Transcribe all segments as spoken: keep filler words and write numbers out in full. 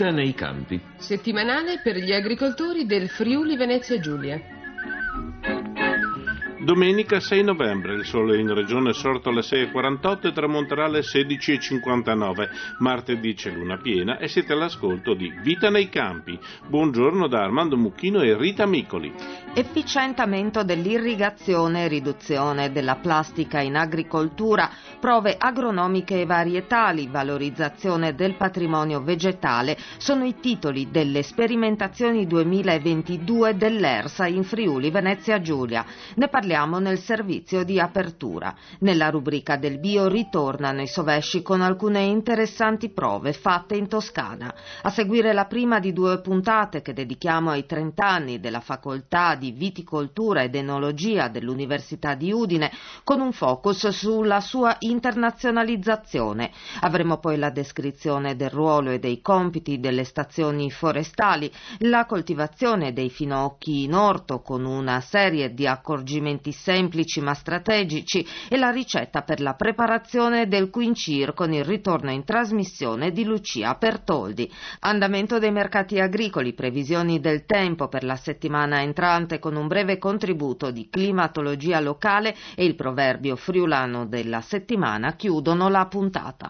Vita nei campi. Settimanale per gli agricoltori del Friuli Venezia Giulia. Domenica sei novembre, il sole in regione è sorto alle sei e quarantotto e tramonterà alle sedici e cinquantanove. Martedì c'è luna piena e siete all'ascolto di Vita nei campi. Buongiorno da Armando Mucchino e Rita Micoli. Efficientamento dell'irrigazione e riduzione della plastica in agricoltura, prove agronomiche e varietali, valorizzazione del patrimonio vegetale sono i titoli delle sperimentazioni duemilaventidue dell'ERSA in Friuli Venezia Giulia. Ne parliamo nel servizio di apertura. Nella rubrica del bio ritornano i sovesci con alcune interessanti prove fatte in Toscana. A seguire la prima di due puntate che dedichiamo ai trent'anni della facoltà di viticoltura ed enologia dell'Università di Udine, con un focus sulla sua internazionalizzazione. Avremo poi la descrizione del ruolo e dei compiti delle stazioni forestali, la coltivazione dei finocchi in orto con una serie di accorgimenti semplici ma strategici e la ricetta per la preparazione del quincir con il ritorno in trasmissione di Lucia Pertoldi. Andamento dei mercati agricoli, previsioni del tempo per la settimana entrante con un breve contributo di climatologia locale e il proverbio friulano della settimana chiudono la puntata.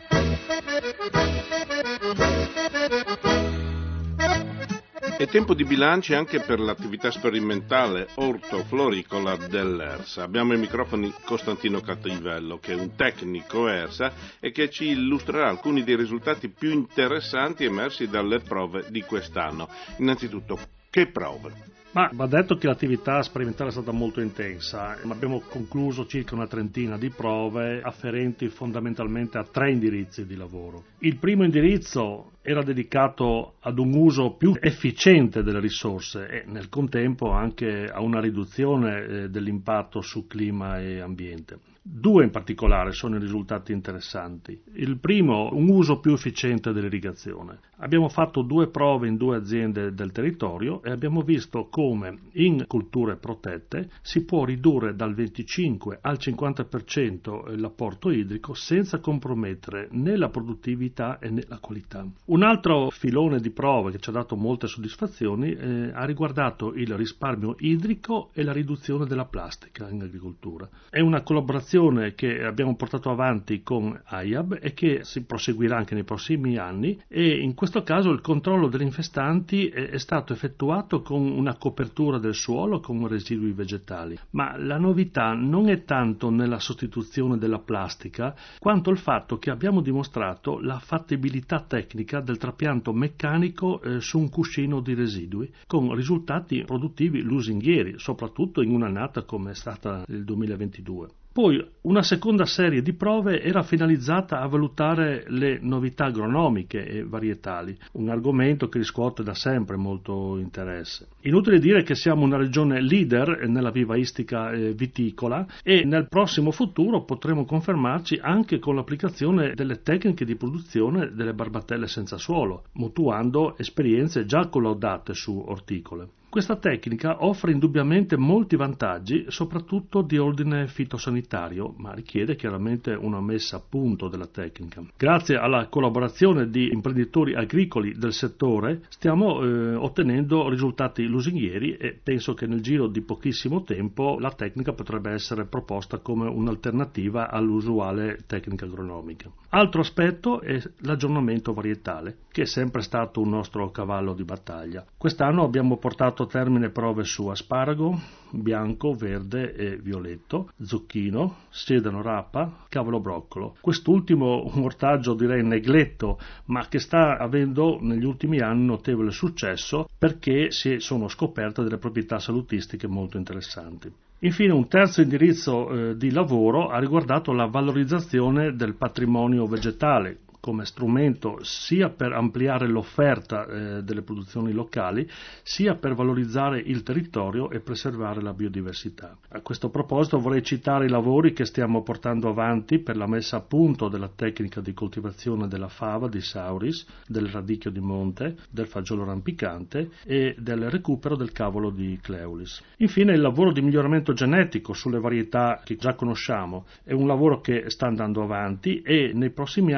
È tempo di bilanci anche per l'attività sperimentale ortofloricola dell'ERSA. Abbiamo ai microfoni Costantino Cattivello, che è un tecnico ERSA e che ci illustrerà alcuni dei risultati più interessanti emersi dalle prove di quest'anno. Innanzitutto, che prove? Ma va detto che l'attività sperimentale è stata molto intensa. Abbiamo concluso circa una trentina di prove afferenti fondamentalmente a tre indirizzi di lavoro. Il primo indirizzo era dedicato ad un uso più efficiente delle risorse e nel contempo anche a una riduzione dell'impatto su clima e ambiente. Due in particolare sono i risultati interessanti. Il primo, un uso più efficiente dell'irrigazione. Abbiamo fatto due prove in due aziende del territorio e abbiamo visto come in culture protette si può ridurre dal venticinque al cinquanta per cento l'apporto idrico senza compromettere né la produttività né la qualità. Un altro filone di prove che ci ha dato molte soddisfazioni eh, ha riguardato il risparmio idrico e la riduzione della plastica in agricoltura. È una collaborazione che abbiamo portato avanti con A I A B e che si proseguirà anche nei prossimi anni, e in questo caso il controllo degli infestanti è, è stato effettuato con una copertura del suolo con residui vegetali. Ma la novità non è tanto nella sostituzione della plastica quanto il fatto che abbiamo dimostrato la fattibilità tecnica del trapianto meccanico eh, su un cuscino di residui con risultati produttivi lusinghieri, soprattutto in un'annata come è stata il duemilaventidue. Poi una seconda serie di prove era finalizzata a valutare le novità agronomiche e varietali, un argomento che riscuote da sempre molto interesse. Inutile dire che siamo una regione leader nella vivaistica viticola e nel prossimo futuro potremo confermarci anche con l'applicazione delle tecniche di produzione delle barbatelle senza suolo, mutuando esperienze già collaudate su orticole. Questa tecnica offre indubbiamente molti vantaggi, soprattutto di ordine fitosanitario, ma richiede chiaramente una messa a punto della tecnica. Grazie alla collaborazione di imprenditori agricoli del settore stiamo eh, ottenendo risultati lusinghieri e penso che nel giro di pochissimo tempo la tecnica potrebbe essere proposta come un'alternativa all'usuale tecnica agronomica. Altro aspetto è l'aggiornamento varietale, che è sempre stato un nostro cavallo di battaglia. Quest'anno abbiamo portato a termine prove su asparago, bianco, verde e violetto, zucchino, sedano rapa, cavolo broccolo. Quest'ultimo un ortaggio direi negletto, ma che sta avendo negli ultimi anni notevole successo perché si sono scoperte delle proprietà salutistiche molto interessanti. Infine un terzo indirizzo eh, di lavoro ha riguardato la valorizzazione del patrimonio vegetale come strumento sia per ampliare l'offerta eh, delle produzioni locali, sia per valorizzare il territorio e preservare la biodiversità. A questo proposito vorrei citare i lavori che stiamo portando avanti per la messa a punto della tecnica di coltivazione della fava di Sauris, del radicchio di monte, del fagiolo rampicante e del recupero del cavolo di Cleulis. Infine il lavoro di miglioramento genetico sulle varietà che già conosciamo è un lavoro che sta andando avanti e nei prossimi anni vedrà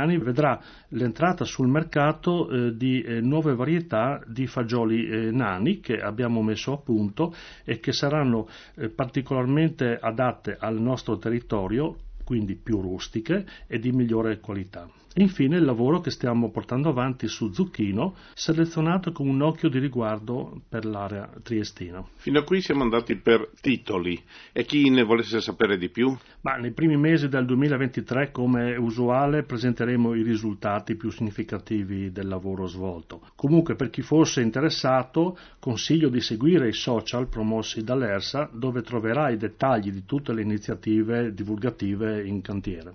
permetterà l'entrata sul mercato eh, di eh, nuove varietà di fagioli eh, nani che abbiamo messo a punto e che saranno eh, particolarmente adatte al nostro territorio, quindi più rustiche e di migliore qualità. E infine il lavoro che stiamo portando avanti su zucchino, selezionato con un occhio di riguardo per l'area triestina. Fino a qui siamo andati per titoli, e chi ne volesse sapere di più? Ma nei primi mesi del duemilaventitré, come usuale, presenteremo i risultati più significativi del lavoro svolto. Comunque, per chi fosse interessato, consiglio di seguire i social promossi dall'ERSA, dove troverà i dettagli di tutte le iniziative divulgative in cantiere.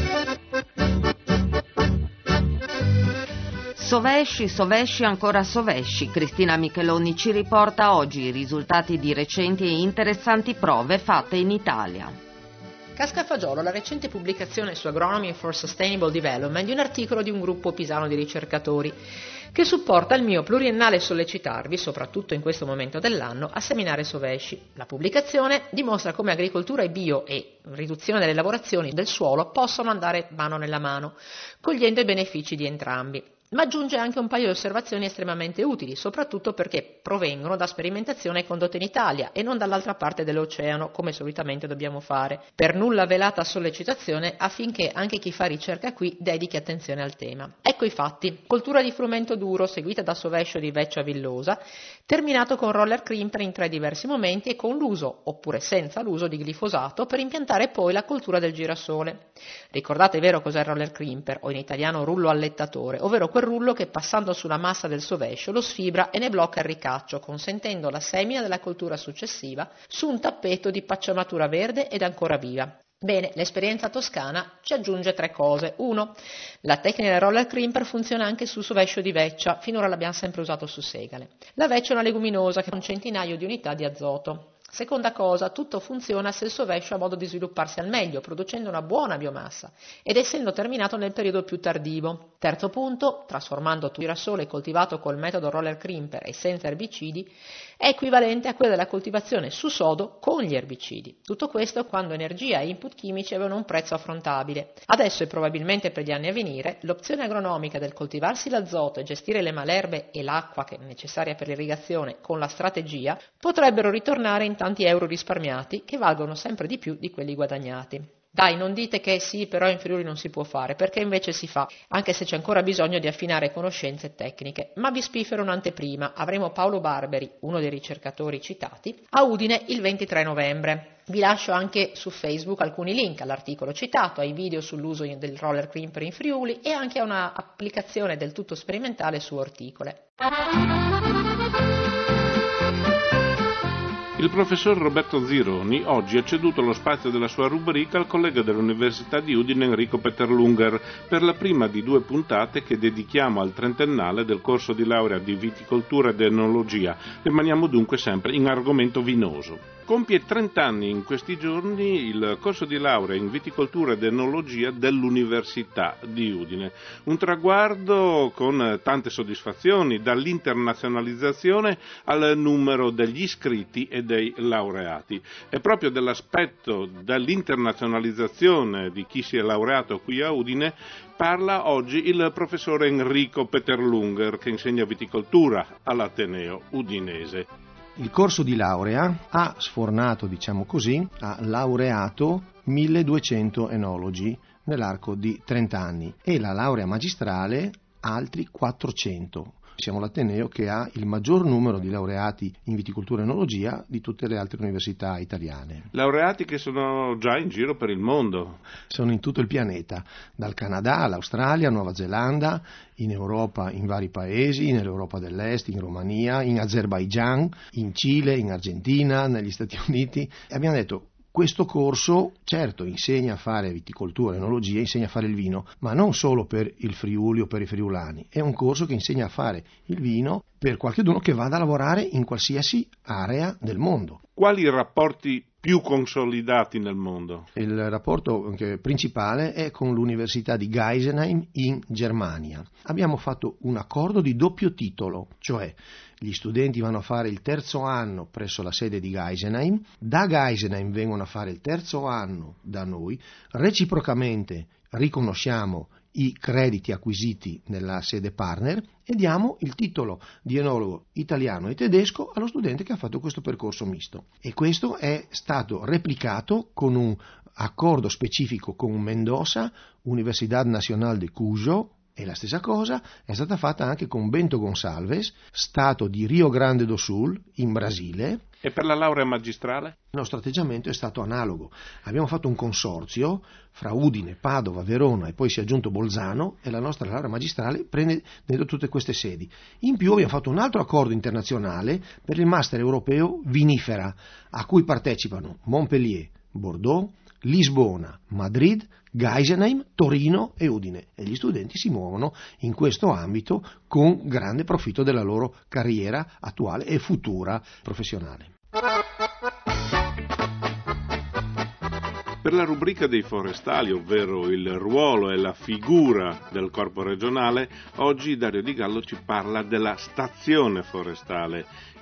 Sovesci, sovesci, ancora sovesci. Cristina Micheloni ci riporta oggi i risultati di recenti e interessanti prove fatte in Italia. Cascafagiolo, la recente pubblicazione su Agronomy for Sustainable Development di un articolo di un gruppo pisano di ricercatori che supporta il mio pluriennale sollecitarvi, soprattutto in questo momento dell'anno, a seminare sovesci. La pubblicazione dimostra come agricoltura e bio e riduzione delle lavorazioni del suolo possono andare mano nella mano, cogliendo i benefici di entrambi. Ma aggiunge anche un paio di osservazioni estremamente utili, soprattutto perché provengono da sperimentazioni condotte in Italia e non dall'altra parte dell'oceano, come solitamente dobbiamo fare. Per nulla velata sollecitazione affinché anche chi fa ricerca qui dedichi attenzione al tema. Ecco i fatti. Coltura di frumento duro seguita da sovescio di veccia villosa, terminato con roller crimper in tre diversi momenti e con l'uso, oppure senza l'uso di glifosato, per impiantare poi la coltura del girasole. Ricordate vero cos'è il roller crimper, o in italiano rullo allettatore, ovvero quel rullo che passando sulla massa del sovescio lo sfibra e ne blocca il ricaccio, consentendo la semina della coltura successiva su un tappeto di pacciamatura verde ed ancora viva. Bene, l'esperienza toscana ci aggiunge tre cose. Uno, la tecnica del roller crimper funziona anche su sovescio di veccia, finora l'abbiamo sempre usato su segale. La veccia è una leguminosa che ha un centinaio di unità di azoto. Seconda cosa, tutto funziona se il sovescio ha modo di svilupparsi al meglio, producendo una buona biomassa ed essendo terminato nel periodo più tardivo. Terzo punto, trasformando il girasole coltivato col metodo roller crimper e senza erbicidi, è equivalente a quella della coltivazione su sodo con gli erbicidi. Tutto questo quando energia e input chimici avevano un prezzo affrontabile. Adesso e probabilmente per gli anni a venire, l'opzione agronomica del coltivarsi l'azoto e gestire le malerbe e l'acqua che è necessaria per l'irrigazione con la strategia potrebbero ritornare in tanti euro risparmiati che valgono sempre di più di quelli guadagnati. Dai, non dite che sì, però in Friuli non si può fare, perché invece si fa, anche se c'è ancora bisogno di affinare conoscenze tecniche. Ma vi spiffero un'anteprima, avremo Paolo Barberi, uno dei ricercatori citati, a Udine il ventitré novembre. Vi lascio anche su Facebook alcuni link all'articolo citato, ai video sull'uso del roller crimper in Friuli e anche a una applicazione del tutto sperimentale su orticole. Il professor Roberto Zironi oggi ha ceduto lo spazio della sua rubrica al collega dell'Università di Udine Enrico Peterlunger per la prima di due puntate che dedichiamo al trentennale del corso di laurea di viticoltura ed enologia. Rimaniamo dunque sempre in argomento vinoso. Compie trenta anni in questi giorni il corso di laurea in viticoltura ed enologia dell'Università di Udine. Un traguardo con tante soddisfazioni, dall'internazionalizzazione al numero degli iscritti e dei laureati. È proprio dell'aspetto dell'internazionalizzazione di chi si è laureato qui a Udine parla oggi il professore Enrico Peterlunger, che insegna viticoltura all'Ateneo udinese. Il corso di laurea ha sfornato, diciamo così, ha laureato milleduecento enologi nell'arco di trenta anni e la laurea magistrale altri quattrocento. Siamo l'Ateneo che ha il maggior numero di laureati in viticoltura e enologia di tutte le altre università italiane. Laureati che sono già in giro per il mondo. Sono in tutto il pianeta, dal Canada all'Australia, Nuova Zelanda, in Europa in vari paesi, nell'Europa dell'Est, in Romania, in Azerbaigian, in Cile, in Argentina, negli Stati Uniti. E abbiamo detto, questo corso, certo, insegna a fare viticoltura, enologia, insegna a fare il vino, ma non solo per il Friuli o per i friulani, è un corso che insegna a fare il vino per qualcuno che vada a lavorare in qualsiasi area del mondo. Quali rapporti più consolidati nel mondo? Il rapporto principale è con l'Università di Geisenheim in Germania. Abbiamo fatto un accordo di doppio titolo, cioè gli studenti vanno a fare il terzo anno presso la sede di Geisenheim, da Geisenheim vengono a fare il terzo anno da noi, reciprocamente riconosciamo i crediti acquisiti nella sede partner e diamo il titolo di enologo italiano e tedesco allo studente che ha fatto questo percorso misto. E questo è stato replicato con un accordo specifico con Mendoza, Universidad Nacional de Cuyo, e la stessa cosa è stata fatta anche con Bento Gonçalves, stato di Rio Grande do Sul, in Brasile. E per la laurea magistrale? Il nostro atteggiamento è stato analogo. Abbiamo fatto un consorzio fra Udine, Padova, Verona e poi si è aggiunto Bolzano, e la nostra laurea magistrale prende dentro tutte queste sedi. In più abbiamo fatto un altro accordo internazionale per il master europeo vinifera, a cui partecipano Montpellier, Bordeaux, Lisbona, Madrid, Geisenheim, Torino e Udine, e gli studenti si muovono in questo ambito con grande profitto della loro carriera attuale e futura professionale. Per la rubrica dei forestali, ovvero il ruolo e la figura del corpo regionale, oggi Dario Di Gallo ci parla della stazione forestale,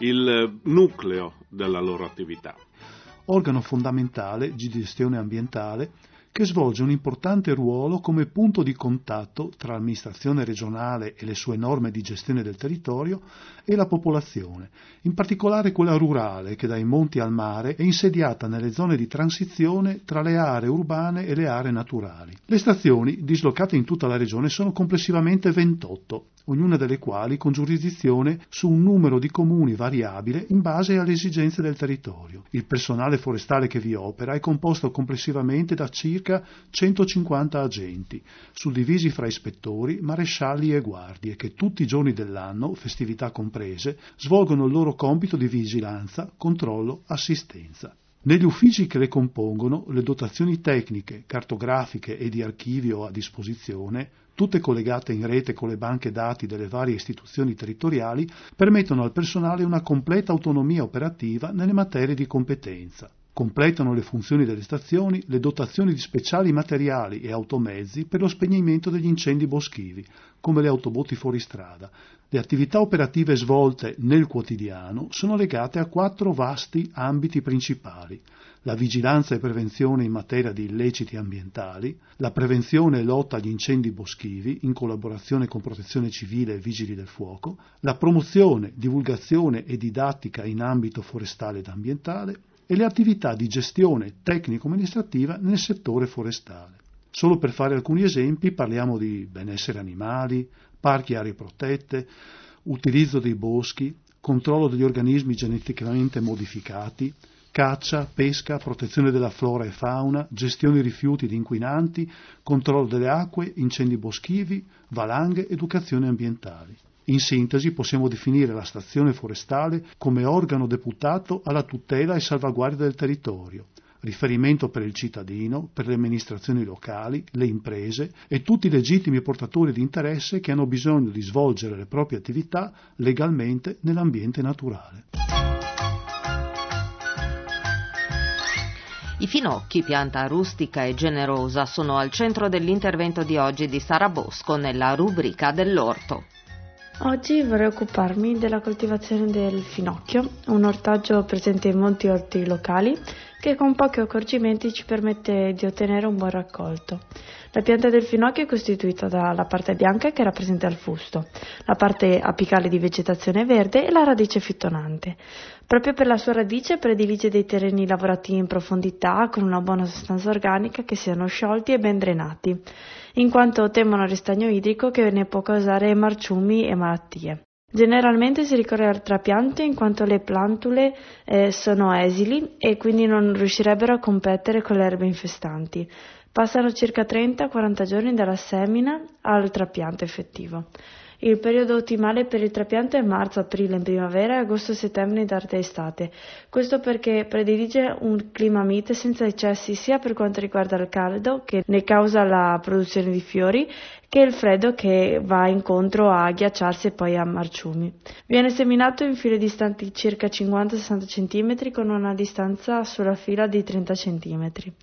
il nucleo della loro attività. Organo fondamentale di gestione ambientale che svolge un importante ruolo come punto di contatto tra l'amministrazione regionale e le sue norme di gestione del territorio e la popolazione, in particolare quella rurale che dai monti al mare è insediata nelle zone di transizione tra le aree urbane e le aree naturali. Le stazioni, dislocate in tutta la regione, sono complessivamente ventotto, ognuna delle quali con giurisdizione su un numero di comuni variabile in base alle esigenze del territorio. Il personale forestale che vi opera è composto complessivamente da circa centocinquanta agenti, suddivisi fra ispettori, marescialli e guardie, che tutti i giorni dell'anno, festività comprese, svolgono il loro compito di vigilanza, controllo, assistenza. Negli uffici che le compongono, le dotazioni tecniche, cartografiche e di archivio a disposizione, tutte collegate in rete con le banche dati delle varie istituzioni territoriali, permettono al personale una completa autonomia operativa nelle materie di competenza. Completano le funzioni delle stazioni le dotazioni di speciali materiali e automezzi per lo spegnimento degli incendi boschivi, come le autobotti fuoristrada. Le attività operative svolte nel quotidiano sono legate a quattro vasti ambiti principali: la vigilanza e prevenzione in materia di illeciti ambientali, la prevenzione e lotta agli incendi boschivi in collaborazione con Protezione Civile e Vigili del Fuoco, la promozione, divulgazione e didattica in ambito forestale ed ambientale, e le attività di gestione tecnico-amministrativa nel settore forestale. Solo per fare alcuni esempi parliamo di benessere animali, parchi e aree protette, utilizzo dei boschi, controllo degli organismi geneticamente modificati, caccia, pesca, protezione della flora e fauna, gestione rifiuti di inquinanti, controllo delle acque, incendi boschivi, valanghe, educazione ambientali. In sintesi possiamo definire la stazione forestale come organo deputato alla tutela e salvaguardia del territorio, riferimento per il cittadino, per le amministrazioni locali, le imprese e tutti i legittimi portatori di interesse che hanno bisogno di svolgere le proprie attività legalmente nell'ambiente naturale. I finocchi, pianta rustica e generosa, sono al centro dell'intervento di oggi di Sara Bosco nella rubrica dell'orto. Oggi vorrei occuparmi della coltivazione del finocchio, un ortaggio presente in molti orti locali che con pochi accorgimenti ci permette di ottenere un buon raccolto. La pianta del finocchio è costituita dalla parte bianca che rappresenta il fusto, la parte apicale di vegetazione verde e la radice fittonante. Proprio per la sua radice predilige dei terreni lavorati in profondità con una buona sostanza organica, che siano sciolti e ben drenati, in quanto temono il ristagno idrico che ne può causare marciumi e malattie. Generalmente si ricorre al trapianto in quanto le plantule eh, sono esili e quindi non riuscirebbero a competere con le erbe infestanti. Passano circa trenta quaranta giorni dalla semina al trapianto effettivo. Il periodo ottimale per il trapianto è marzo-aprile in primavera e agosto-settembre in tarda estate. Questo perché predilige un clima mite senza eccessi sia per quanto riguarda il caldo, che ne causa la produzione di fiori, che il freddo, che va incontro a ghiacciarsi e poi a marciumi. Viene seminato in file distanti circa cinquanta sessanta centimetri con una distanza sulla fila di trenta centimetri.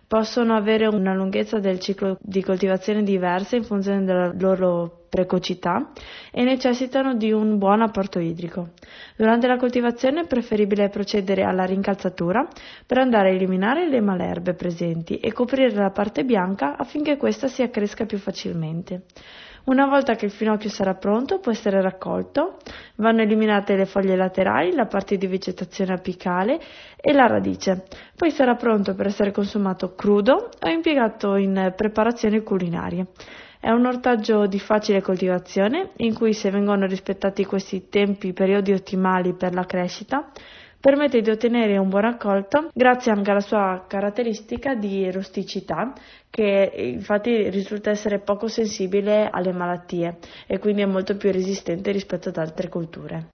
Possono avere una lunghezza del ciclo di coltivazione diversa in funzione della loro precocità e necessitano di un buon apporto idrico. Durante la coltivazione è preferibile procedere alla rincalzatura per andare a eliminare le malerbe presenti e coprire la parte bianca affinché questa si accresca più facilmente. Una volta che il finocchio sarà pronto può essere raccolto, vanno eliminate le foglie laterali, la parte di vegetazione apicale e la radice. Poi sarà pronto per essere consumato crudo o impiegato in preparazioni culinarie. È un ortaggio di facile coltivazione in cui, se vengono rispettati questi tempi, periodi ottimali per la crescita, permette di ottenere un buon raccolto grazie anche alla sua caratteristica di rusticità, che infatti risulta essere poco sensibile alle malattie e quindi è molto più resistente rispetto ad altre colture.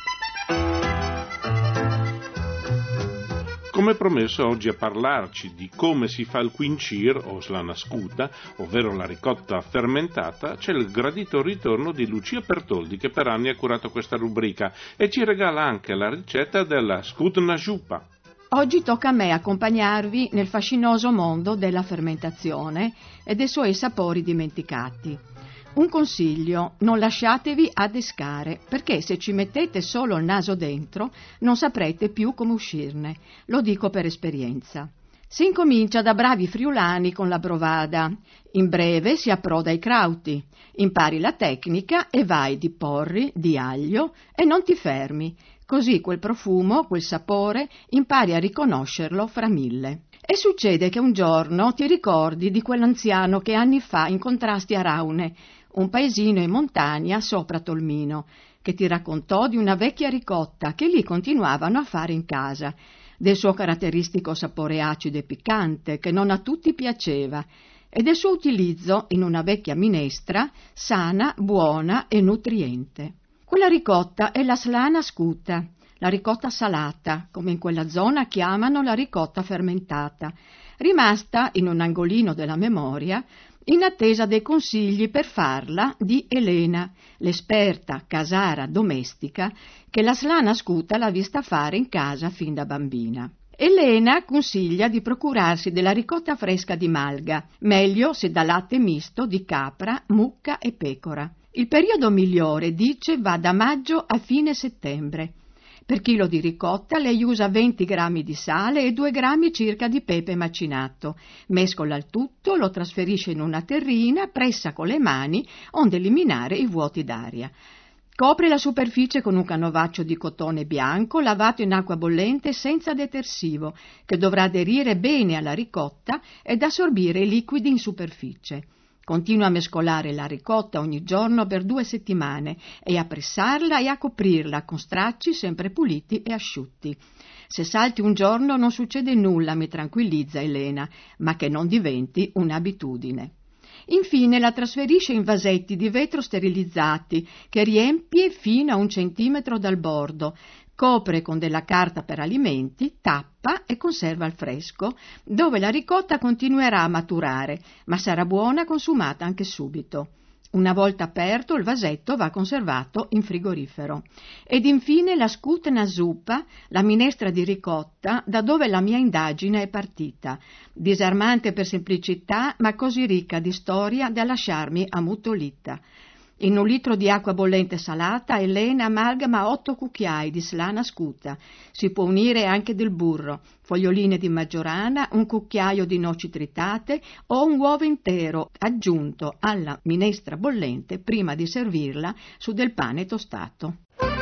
Come promesso, oggi a parlarci di come si fa il quincir o slana scuta, ovvero la ricotta fermentata, c'è il gradito ritorno di Lucia Pertoldi, che per anni ha curato questa rubrica e ci regala anche la ricetta della scutna jupa. Oggi tocca a me accompagnarvi nel fascinoso mondo della fermentazione e dei suoi sapori dimenticati. Un consiglio: non lasciatevi adescare, perché se ci mettete solo il naso dentro non saprete più come uscirne. Lo dico per esperienza. Si incomincia da bravi friulani con la brovada. In breve si approda ai crauti. Impari la tecnica e vai di porri, di aglio e non ti fermi. Così quel profumo, quel sapore, impari a riconoscerlo fra mille. E succede che un giorno ti ricordi di quell'anziano che anni fa incontrasti a Raune, un paesino in montagna sopra Tolmino, che ti raccontò di una vecchia ricotta che lì continuavano a fare in casa, del suo caratteristico sapore acido e piccante che non a tutti piaceva, e del suo utilizzo in una vecchia minestra sana, buona e nutriente. Quella ricotta è la slana scuta, la ricotta salata, come in quella zona chiamano la ricotta fermentata, rimasta in un angolino della memoria in attesa dei consigli per farla di Elena, l'esperta casara domestica che la slana scuta l'ha vista fare in casa fin da bambina. Elena consiglia di procurarsi della ricotta fresca di malga, meglio se da latte misto di capra, mucca e pecora. Il periodo migliore, dice, va da maggio a fine settembre. Per chilo di ricotta lei usa venti grammi di sale e due grammi circa di pepe macinato. Mescola il tutto, lo trasferisce in una terrina, pressa con le mani, onde eliminare i vuoti d'aria. Copre la superficie con un canovaccio di cotone bianco lavato in acqua bollente senza detersivo, che dovrà aderire bene alla ricotta ed assorbire i liquidi in superficie. Continua a mescolare la ricotta ogni giorno per due settimane e a pressarla e a coprirla con stracci sempre puliti e asciutti. Se salti un giorno non succede nulla, mi tranquillizza Elena, ma che non diventi un'abitudine. Infine la trasferisce in vasetti di vetro sterilizzati che riempie fino a un centimetro dal bordo, copre con della carta per alimenti, tappa e conserva al fresco, dove la ricotta continuerà a maturare, ma sarà buona consumata anche subito. Una volta aperto, il vasetto va conservato in frigorifero. Ed infine la scutna zuppa, la minestra di ricotta, da dove la mia indagine è partita, disarmante per semplicità, ma così ricca di storia da lasciarmi ammutolita. In un litro di acqua bollente salata, Elena amalgama otto cucchiai di slana scuta. Si può unire anche del burro, foglioline di maggiorana, un cucchiaio di noci tritate o un uovo intero aggiunto alla minestra bollente prima di servirla su del pane tostato.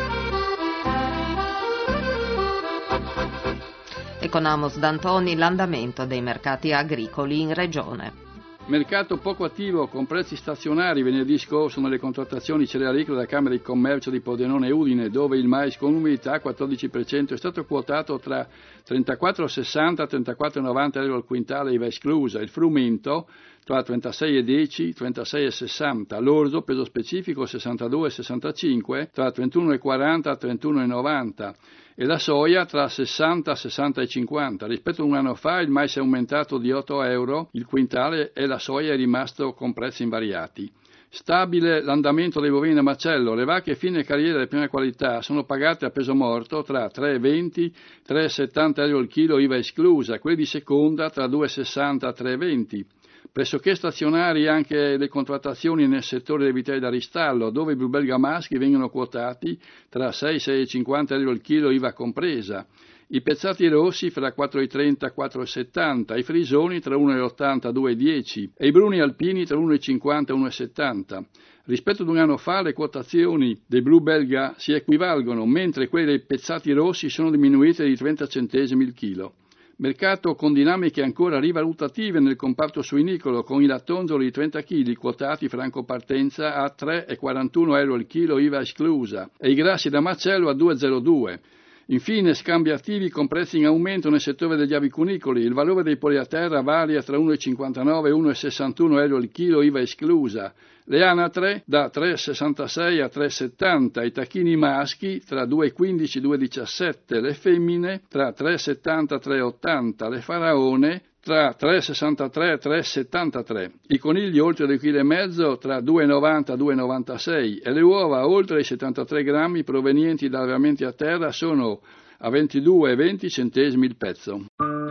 E con Amos D'Antoni l'andamento dei mercati agricoli in regione. Mercato poco attivo con prezzi stazionari venerdì scorso nelle contrattazioni cerealicole della Camera di Commercio di Pordenone e Udine, dove il mais con umidità quattordici per cento è stato quotato tra trentaquattro virgola sessanta e trentaquattro virgola novanta euro al quintale I V A esclusa, il frumento tra trentasei virgola dieci e trentasei virgola sessanta, l'orzo peso specifico sessantadue virgola sessantacinque tra trentuno virgola quaranta e trentuno virgola novanta e la soia tra sessanta e sessanta virgola cinquanta. Rispetto a un anno fa il mais è aumentato di otto euro il quintale e la soia è rimasto con prezzi invariati. Stabile l'andamento dei bovini da macello. Le vacche fine carriera di prima qualità sono pagate a peso morto tra tre e venti e tre e settanta euro al chilo, I V A esclusa, quelli di seconda tra due e sessanta e tre e venti. Pressoché stazionari anche le contrattazioni nel settore dei vitelli da ristallo, dove i blu belga maschi vengono quotati tra sei e sei e cinquanta euro al chilo, I V A compresa. I pezzati rossi fra quattro e trenta e quattro e settanta, i frisoni tra uno e ottanta e due e dieci e i bruni alpini tra uno e cinquanta e uno e settanta. Rispetto ad un anno fa le quotazioni dei blu belga si equivalgono, mentre quelle dei pezzati rossi sono diminuite di trenta centesimi il chilo. Mercato con dinamiche ancora rivalutative nel comparto suinicolo, con i lattonzoli di trenta chili quotati franco partenza a tre e quarantuno euro al chilo, I V A esclusa, e i grassi da macello a due e zero due. Infine, scambi attivi con prezzi in aumento nel settore degli avicunicoli. Il valore dei poli a terra varia tra uno e cinquantanove e uno e sessantuno euro al chilo, I V A esclusa. Le anatre da tre e sessantasei a tre e settanta, i tacchini maschi tra due e quindici e due e diciassette, le femmine tra tre e settanta e tre e ottanta, le faraone tra tre e sessantatré e tre e settantatré, i conigli oltre due virgola cinque chili tra due e novanta e due e novantasei e le uova oltre i settantatré grammi provenienti da allevamenti a terra sono a ventidue e venti centesimi il pezzo.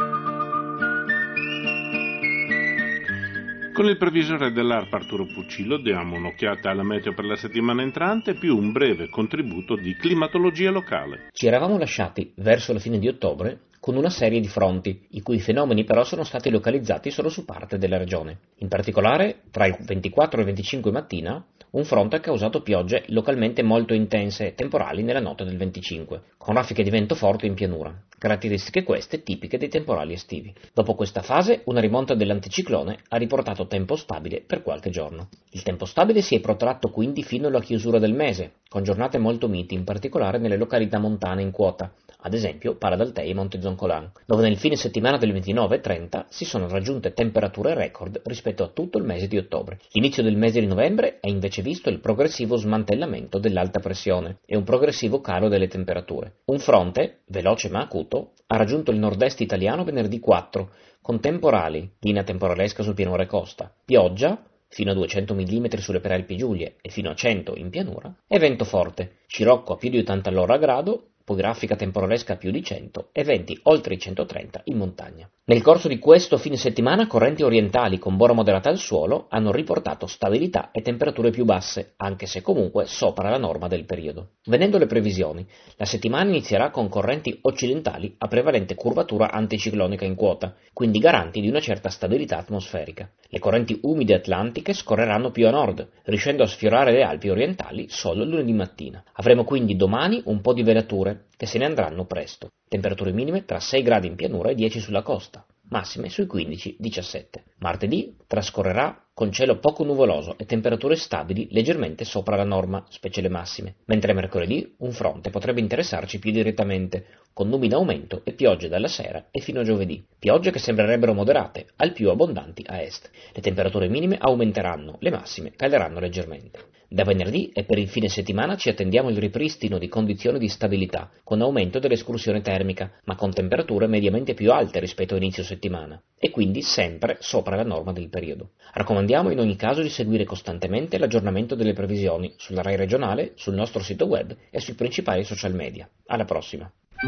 Con il previsore dell'ARPA Arturo Puccillo diamo un'occhiata alla meteo per la settimana entrante più un breve contributo di climatologia locale. Ci eravamo lasciati verso la fine di ottobre con una serie di fronti, i cui fenomeni però sono stati localizzati solo su parte della regione. In particolare, tra il ventiquattro e il venticinque mattina, un fronte ha causato piogge localmente molto intense e temporali nella notte del venticinque, con raffiche di vento forte in pianura, caratteristiche queste tipiche dei temporali estivi. Dopo questa fase, una rimonta dell'anticiclone ha riportato tempo stabile per qualche giorno. Il tempo stabile si è protratto quindi fino alla chiusura del mese, con giornate molto miti, in particolare nelle località montane in quota, ad esempio Pala d'Altei e Monte Zoncolan, dove nel fine settimana del ventinove e trenta si sono raggiunte temperature record rispetto a tutto il mese di ottobre. L'inizio del mese di novembre ha invece visto il progressivo smantellamento dell'alta pressione e un progressivo calo delle temperature. Un fronte, veloce ma acuto, ha raggiunto il nord-est italiano venerdì quattro, con temporali, linea temporalesca sul pianura e costa, pioggia, fino a duecento millimetri sulle Prealpi Giulie e fino a cento in pianura, e vento forte, scirocco a più di ottanta all'ora a grado, poi grafica temporalesca a più di cento e venti oltre i centotrenta in montagna. Nel corso di questo fine settimana correnti orientali con bora moderata al suolo hanno riportato stabilità e temperature più basse, anche se comunque sopra la norma del periodo. Venendo alle previsioni, la settimana inizierà con correnti occidentali a prevalente curvatura anticiclonica in quota, quindi garanti di una certa stabilità atmosferica. Le correnti umide atlantiche scorreranno più a nord, riuscendo a sfiorare le Alpi orientali solo lunedì mattina. Avremo quindi domani un po' di velature, che se ne andranno presto. Temperature minime tra sei gradi in pianura e dieci sulla costa, massime sui quindici diciassette. Martedì trascorrerà con cielo poco nuvoloso e temperature stabili leggermente sopra la norma, specie le massime, mentre mercoledì un fronte potrebbe interessarci più direttamente, con nubi in aumento e piogge dalla sera e fino a giovedì. Piogge che sembrerebbero moderate, al più abbondanti a est. Le temperature minime aumenteranno, le massime caleranno leggermente. Da venerdì e per il fine settimana ci attendiamo il ripristino di condizioni di stabilità, con aumento dell'escursione termica, ma con temperature mediamente più alte rispetto a inizio settimana, e quindi sempre sopra la norma del periodo. Raccomandiamo in ogni caso di seguire costantemente l'aggiornamento delle previsioni sulla Rai regionale, sul nostro sito web e sui principali social media. Alla prossima!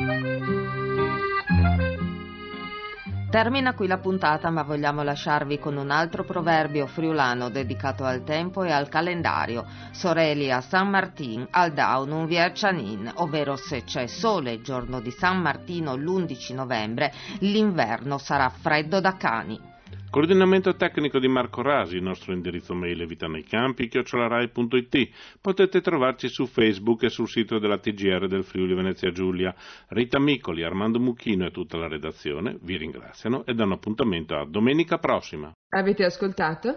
Termina qui la puntata, ma vogliamo lasciarvi con un altro proverbio friulano dedicato al tempo e al calendario. Sorelia San Martin al dau non vi è cianin, ovvero se c'è sole il giorno di San Martino l'undici novembre, l'inverno sarà freddo da cani. Coordinamento tecnico di Marco Rasi, il nostro indirizzo mail è vitanecampi chiocciola rai punto it. Potete trovarci su Facebook e sul sito della T G R del Friuli Venezia Giulia. Rita Micoli, Armando Mucchino e tutta la redazione vi ringraziano e danno appuntamento a domenica prossima. Avete ascoltato?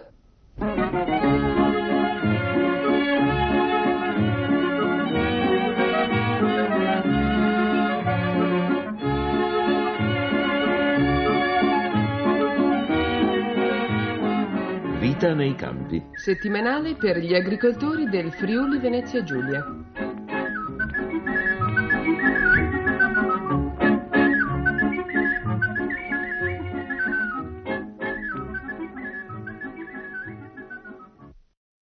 Vita nei campi. Settimanale per gli agricoltori del Friuli Venezia Giulia.